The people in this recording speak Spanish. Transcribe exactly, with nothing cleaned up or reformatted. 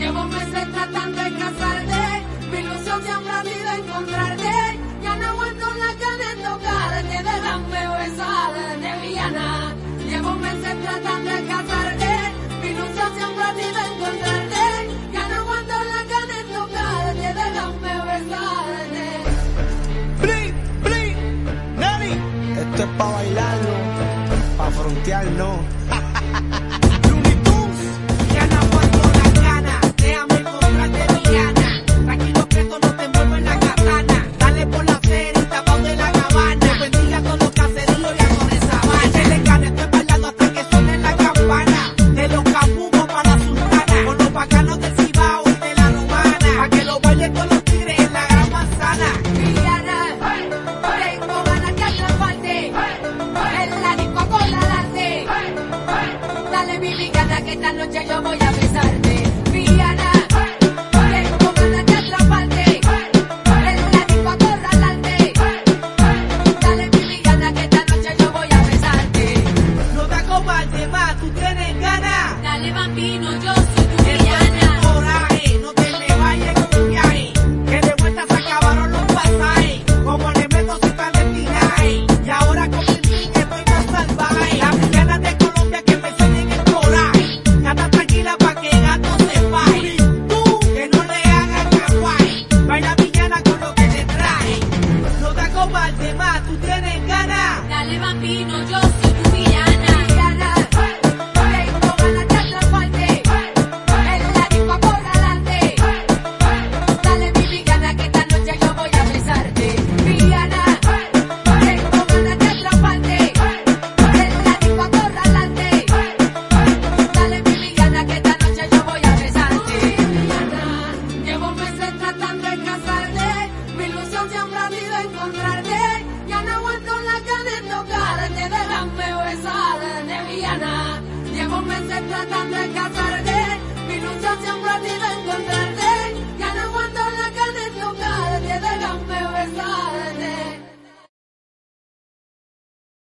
Llevo meses tratando de casarte, mi ilusión siempre ha sido encontrarte. Ya no aguanto la ganas de tocarte, déjame besarte, villana. Llevo meses tratando de casarte, mi ilusión siempre ha sido encontrarte. Ya no aguanto la ganas de tocarte, déjame besarte. Bling, bling, Nani. Esto es pa' bailarlo, pa' frontearlo. Que esta noche yo voy a besarte, villana. Tengo ganas de atraparte, en la disco acorralarte. Dale mi villana que esta noche yo voy a besarte. No te acobardes más, tú tienes ganas. Dale bambino, yo soy tu villana. Coraje, no te me vayas en un viaje, que de vuelta se acabaron los pasajes. Como le meto sin palestinaje, y ahora comprendí que estoy más salvaje. La villana de Colombia que me enseñen el coraje. Gata tranquila pa' que gato se faje. Tú, que no le hagas caguay. Baila villana con lo que te traje. No te acobardes más, tú tienes ganas. Dale bambino, yo soy tu villana. Villana, tengo ganas de atraparte, en la disco acorralarte. Dale mi villana que esta noche yo voy a besarte. Villana, tengo ganas de atraparte, en la disco acorralarte. Dale mi villana que esta noche yo voy a besarte. Villana, llevo meses tratando de casarte, mi ilusión siempre ha sido encontrarte. Ya no aguanto la ganas de tocarte, déjame besarte, villana. Llevo meses tratando de casarte.